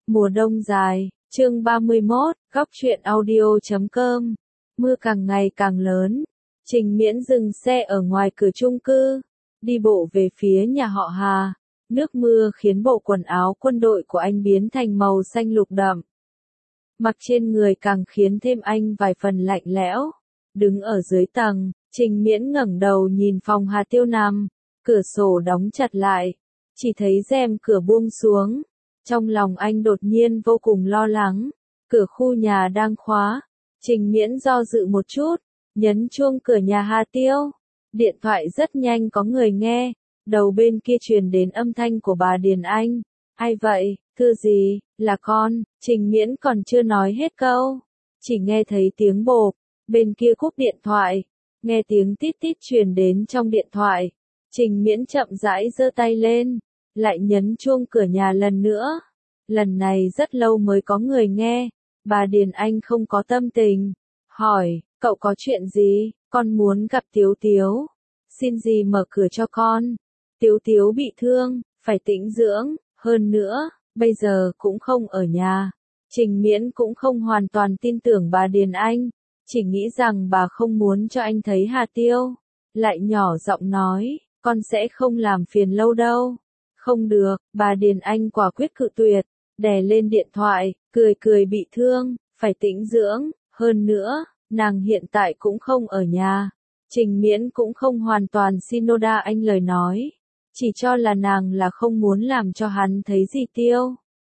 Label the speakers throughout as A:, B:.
A: Mùa đông dài, chương 31, góc truyện audio.com. Mưa càng ngày càng lớn. Trình Miễn dừng xe ở ngoài cửa chung cư, đi bộ về phía nhà họ Hà. Nước mưa khiến bộ quần áo quân đội của anh biến thành màu xanh lục đậm. Mặc trên người càng khiến thêm anh vài phần lạnh lẽo. Đứng ở dưới tầng, Trình Miễn ngẩng đầu nhìn phòng Hà Tiêu nằm, cửa sổ đóng chặt lại, chỉ thấy rèm cửa buông xuống. Trong lòng anh đột nhiên vô cùng lo lắng, cửa khu nhà đang khóa. Trình Miễn do dự một chút, nhấn chuông cửa nhà Hà Tiêu. Điện thoại rất nhanh có người nghe, đầu bên kia truyền đến âm thanh của bà Điền Anh. Ai vậy, thưa gì, là con. Trình Miễn còn chưa nói hết câu, chỉ nghe thấy tiếng bộp, bên kia cúp điện thoại, nghe tiếng tít tít truyền đến trong điện thoại. Trình Miễn chậm rãi giơ tay lên, lại nhấn chuông cửa nhà lần nữa. Lần này rất lâu mới có người nghe. Bà Điền Anh không có tâm tình, hỏi, cậu có chuyện gì? Con muốn gặp Tiếu Tiếu. Xin dì mở cửa cho con. Tiếu Tiếu bị thương, phải tĩnh dưỡng, hơn nữa, bây giờ cũng không ở nhà. Trình Miễn cũng không hoàn toàn tin tưởng bà Điền Anh, chỉ nghĩ rằng bà không muốn cho anh thấy Hà Tiêu. Lại nhỏ giọng nói, con sẽ không làm phiền lâu đâu. Không được, bà Điền Anh quả quyết cự tuyệt, đè lên điện thoại, cười bị thương, phải tĩnh dưỡng, hơn nữa, nàng hiện tại cũng không ở nhà. Trình Miễn cũng không hoàn toàn xin Noda Anh lời nói, chỉ cho là nàng là không muốn làm cho hắn thấy dì Tiêu.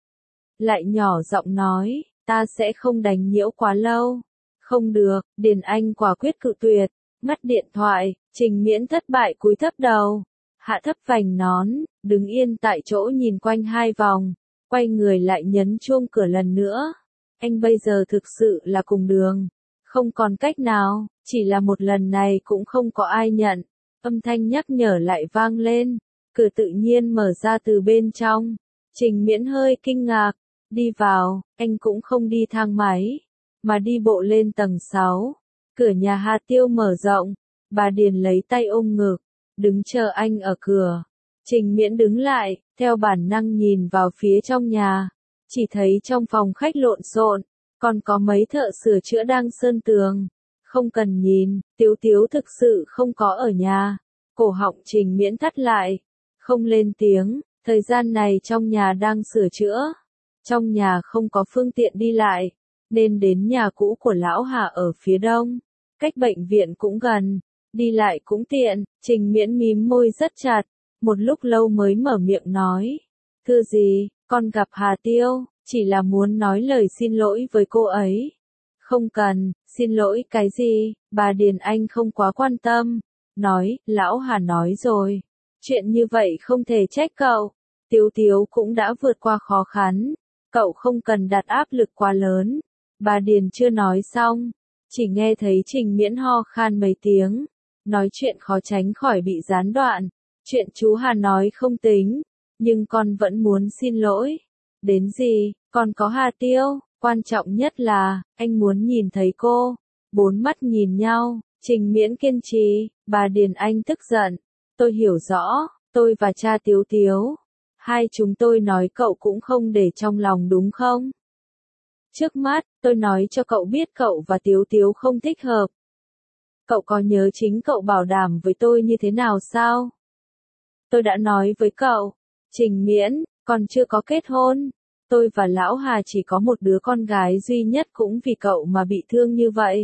A: Lại nhỏ giọng nói, ta sẽ không đánh nhiễu quá lâu. Không được, Điền Anh quả quyết cự tuyệt, ngắt điện thoại. Trình Miễn thất bại cúi thấp đầu, hạ thấp vành nón, đứng yên tại chỗ nhìn quanh 2 vòng, quay người lại nhấn chuông cửa lần nữa. Anh bây giờ thực sự là cùng đường, không còn cách nào, chỉ là một lần này cũng không có ai nhận. Âm thanh nhắc nhở lại vang lên, cửa tự nhiên mở ra từ bên trong. Trình Miễn hơi kinh ngạc, đi vào, anh cũng không đi thang máy, mà đi bộ lên tầng 6. Cửa nhà Hà Tiêu mở rộng, bà Điền lấy tay ôm ngực, đứng chờ anh ở cửa. Trình Miễn đứng lại, theo bản năng nhìn vào phía trong nhà, chỉ thấy trong phòng khách lộn xộn, còn có mấy thợ sửa chữa đang sơn tường. Không cần nhìn, Tiếu Tiếu thực sự không có ở nhà. Cổ họng Trình Miễn thắt lại, không lên tiếng. Thời gian này trong nhà đang sửa chữa, trong nhà không có phương tiện đi lại, nên đến nhà cũ của lão Hà ở phía đông, cách bệnh viện cũng gần, đi lại cũng tiện. Trình Miễn mím môi rất chặt, một lúc lâu mới mở miệng nói, thưa gì, con gặp Hà Tiêu, chỉ là muốn nói lời xin lỗi với cô ấy. Không cần, xin lỗi cái gì, bà Điền Anh không quá quan tâm, nói, lão Hà nói rồi, chuyện như vậy không thể trách cậu, Tiếu Tiếu cũng đã vượt qua khó khăn, cậu không cần đặt áp lực quá lớn. Bà Điền chưa nói xong, chỉ nghe thấy Trình Miễn ho khan mấy tiếng, nói chuyện khó tránh khỏi bị gián đoạn. Chuyện chú Hà nói không tính, nhưng con vẫn muốn xin lỗi. Đến gì, còn có Hà Tiêu, quan trọng nhất là, anh muốn nhìn thấy cô. 4 mắt nhìn nhau, Trình Miễn kiên trì, bà Điền Anh tức giận. Tôi hiểu rõ, tôi và cha Tiếu Tiếu, hai chúng tôi nói cậu cũng không để trong lòng đúng không? Trước mắt, tôi nói cho cậu biết cậu và Tiếu Tiếu không thích hợp. Cậu có nhớ chính cậu bảo đảm với tôi như thế nào sao? Tôi đã nói với cậu, Trình Miễn, còn chưa có kết hôn. Tôi và lão Hà chỉ có một đứa con gái duy nhất cũng vì cậu mà bị thương như vậy.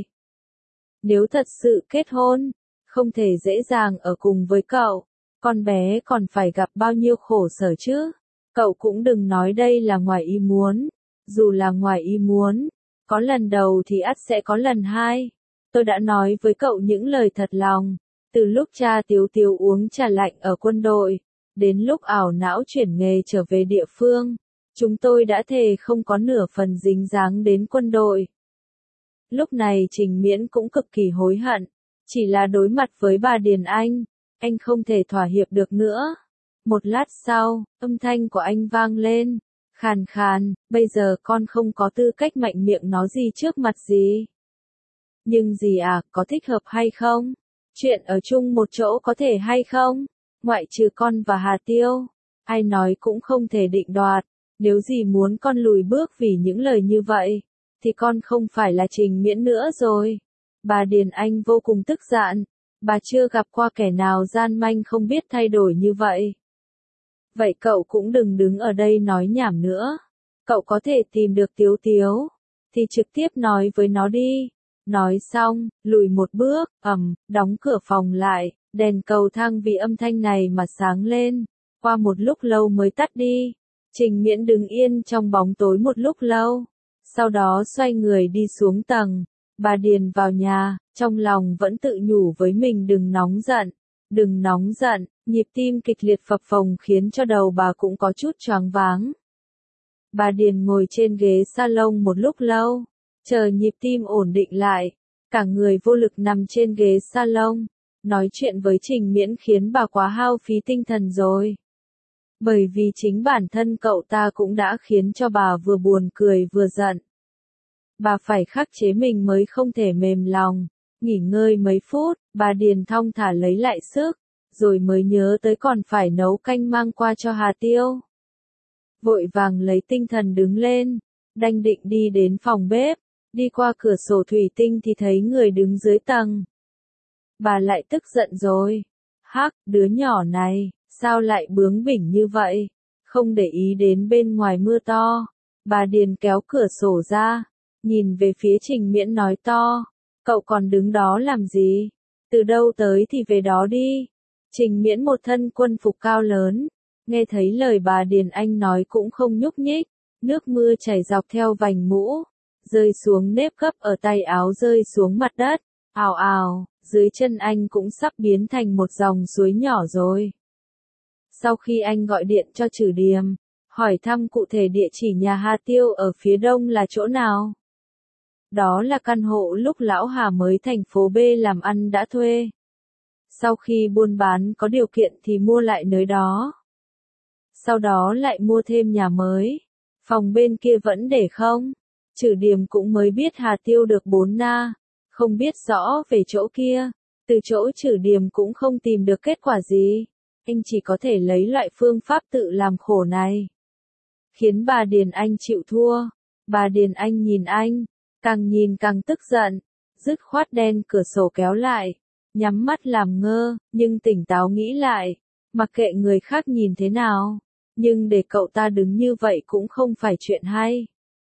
A: Nếu thật sự kết hôn, không thể dễ dàng ở cùng với cậu. Con bé còn phải gặp bao nhiêu khổ sở chứ. Cậu cũng đừng nói đây là ngoài ý muốn. Dù là ngoài ý muốn, có lần đầu thì ắt sẽ có lần hai. Tôi đã nói với cậu những lời thật lòng. Từ lúc cha Tiếu Tiếu uống trà lạnh ở quân đội, đến lúc ảo não chuyển nghề trở về địa phương, chúng tôi đã thề không có nửa phần dính dáng đến quân đội. Lúc này Trình Miễn cũng cực kỳ hối hận, chỉ là đối mặt với bà Điền anh không thể thỏa hiệp được nữa. Một lát sau, âm thanh của anh vang lên, khàn khàn, bây giờ con không có tư cách mạnh miệng nói gì trước mặt dì. Nhưng dì à, có thích hợp hay không? Chuyện ở chung một chỗ có thể hay không? Ngoại trừ con và Hà Tiêu, ai nói cũng không thể định đoạt. Nếu dì muốn con lùi bước vì những lời như vậy, thì con không phải là Trình Miễn nữa rồi. Bà Điền Anh vô cùng tức giận. Bà chưa gặp qua kẻ nào gian manh không biết thay đổi như vậy. Vậy cậu cũng đừng đứng ở đây nói nhảm nữa. Cậu có thể tìm được Tiếu Tiếu, thì trực tiếp nói với nó đi. Nói xong, lùi một bước, đóng cửa phòng lại, đèn cầu thang vì âm thanh này mà sáng lên. Qua một lúc lâu mới tắt đi. Trình Miễn đứng yên trong bóng tối một lúc lâu. Sau đó xoay người đi xuống tầng. Bà Điền vào nhà, trong lòng vẫn tự nhủ với mình đừng nóng giận. Đừng nóng giận, nhịp tim kịch liệt phập phồng khiến cho đầu bà cũng có chút choáng váng. Bà Điền ngồi trên ghế salon một lúc lâu, chờ nhịp tim ổn định lại, cả người vô lực nằm trên ghế salon. Nói chuyện với Trình Miễn khiến bà quá hao phí tinh thần rồi. Bởi vì chính bản thân cậu ta cũng đã khiến cho bà vừa buồn cười vừa giận. Bà phải khắc chế mình mới không thể mềm lòng. Nghỉ ngơi mấy phút, bà Điền thong thả lấy lại sức, rồi mới nhớ tới còn phải nấu canh mang qua cho Hà Tiêu. Vội vàng lấy tinh thần đứng lên, đành định đi đến phòng bếp, đi qua cửa sổ thủy tinh thì thấy người đứng dưới tầng. Bà lại tức giận rồi. Hắc, đứa nhỏ này, sao lại bướng bỉnh như vậy? Không để ý đến bên ngoài mưa to. Bà Điền kéo cửa sổ ra, nhìn về phía Trình Miễn nói to. Cậu còn đứng đó làm gì? Từ đâu tới thì về đó đi. Trình Miễn một thân quân phục cao lớn, nghe thấy lời bà Điền Anh nói cũng không nhúc nhích. Nước mưa chảy dọc theo vành mũ, rơi xuống nếp gấp ở tay áo rơi xuống mặt đất. Ào ào, dưới chân anh cũng sắp biến thành một dòng suối nhỏ rồi. Sau khi anh gọi điện cho Trử Điềm, hỏi thăm cụ thể địa chỉ nhà Hà Tiêu ở phía đông là chỗ nào. Đó là căn hộ lúc lão Hà mới thành phố B làm ăn đã thuê. Sau khi buôn bán có điều kiện thì mua lại nơi đó. Sau đó lại mua thêm nhà mới. Phòng bên kia vẫn để không. Trử Điềm cũng mới biết Hà Tiêu được 4 na. Không biết rõ về chỗ kia. Từ chỗ Trử Điềm cũng không tìm được kết quả gì. Anh chỉ có thể lấy loại phương pháp tự làm khổ này. Khiến bà Điền Anh chịu thua. Bà Điền Anh nhìn càng tức giận. Dứt khoát đen cửa sổ kéo lại. Nhắm mắt làm ngơ, nhưng tỉnh táo nghĩ lại. Mặc kệ người khác nhìn thế nào. Nhưng để cậu ta đứng như vậy cũng không phải chuyện hay.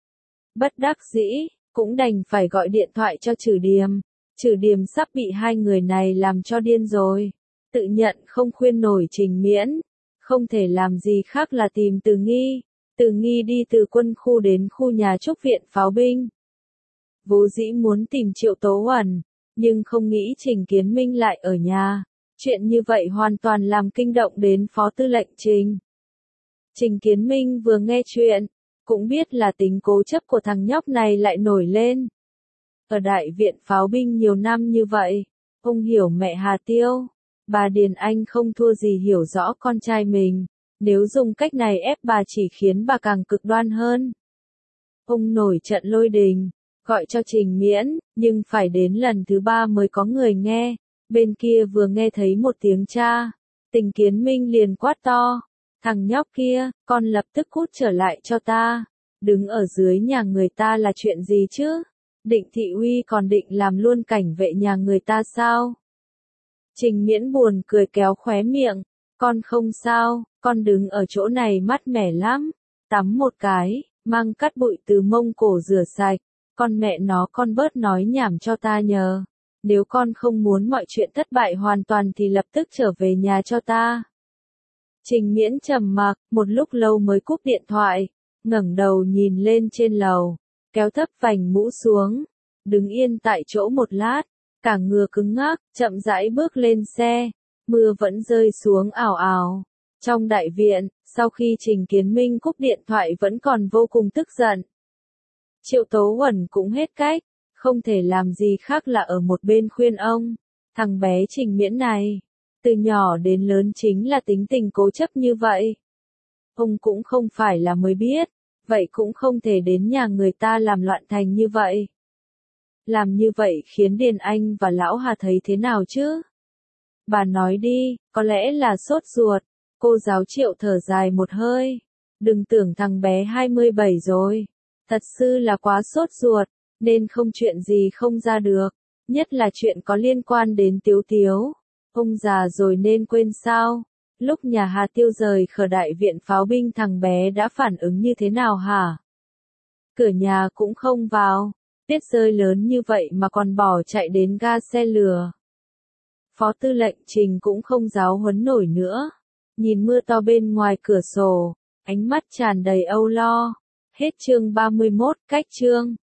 A: Bất đắc dĩ, cũng đành phải gọi điện thoại cho Trử Điềm. Trử Điềm sắp bị hai người này làm cho điên rồi. Tự nhận không khuyên nổi Trình Miễn. Không thể làm gì khác là tìm Từ Nghi. Từ Nghi đi từ quân khu đến khu nhà trúc viện pháo binh. Vốn dĩ muốn tìm Triệu Tố Uẩn, nhưng không nghĩ Trình Kiến Minh lại ở nhà. Chuyện như vậy hoàn toàn làm kinh động đến Phó Tư lệnh Trình. Trình Kiến Minh vừa nghe chuyện, cũng biết là tính cố chấp của thằng nhóc này lại nổi lên. Ở đại viện pháo binh nhiều năm như vậy, ông hiểu mẹ Hà Tiêu. Bà Điền Anh không thua gì hiểu rõ con trai mình. Nếu dùng cách này ép bà chỉ khiến bà càng cực đoan hơn. Ông nổi trận lôi đình, gọi cho Trình Miễn, nhưng phải đến lần thứ 3 mới có người nghe. Bên kia vừa nghe thấy một tiếng cha, Trình Kiến Minh liền quát to. Thằng nhóc kia, con lập tức cút trở lại cho ta. Đứng ở dưới nhà người ta là chuyện gì chứ? Định Thị Uy còn định làm luôn cảnh vệ nhà người ta sao? Trình Miễn buồn cười kéo khóe miệng. Con không sao, con đứng ở chỗ này mát mẻ lắm. Tắm một cái, mang cát bụi từ mông cổ rửa sạch. Con mẹ nó con bớt nói nhảm cho ta nhờ. Nếu con không muốn mọi chuyện thất bại hoàn toàn thì lập tức trở về nhà cho ta. Trình Miễn trầm mặc, một lúc lâu mới cúp điện thoại, ngẩng đầu nhìn lên trên lầu, kéo thấp vành mũ xuống, đứng yên tại chỗ một lát, cả người cứng ngắc, chậm rãi bước lên xe, mưa vẫn rơi xuống ào ào. Trong đại viện, sau khi Trình Kiến Minh cúp điện thoại vẫn còn vô cùng tức giận. Triệu Tố Uẩn cũng hết cách, không thể làm gì khác là ở một bên khuyên ông, thằng bé Trình Miễn này. Từ nhỏ đến lớn chính là tính tình cố chấp như vậy. Ông cũng không phải là mới biết, vậy cũng không thể đến nhà người ta làm loạn thành như vậy. Làm như vậy khiến Điền Anh và Lão Hà thấy thế nào chứ? Bà nói đi, có lẽ là sốt ruột. Cô giáo Triệu thở dài một hơi. Đừng tưởng thằng bé 27 rồi. Thật sự là quá sốt ruột, nên không chuyện gì không ra được. Nhất là chuyện có liên quan đến Tiếu Tiếu. Ông già rồi nên quên sao? Lúc nhà Hà Tiêu rời khỏi đại viện pháo binh thằng bé đã phản ứng như thế nào hả? Cửa nhà cũng không vào. Tuyết rơi lớn như vậy mà còn bỏ chạy đến ga xe lửa. Phó tư lệnh Trình cũng không giáo huấn nổi nữa. Nhìn mưa to bên ngoài cửa sổ, ánh mắt tràn đầy âu lo. Hết chương 31, cách chương.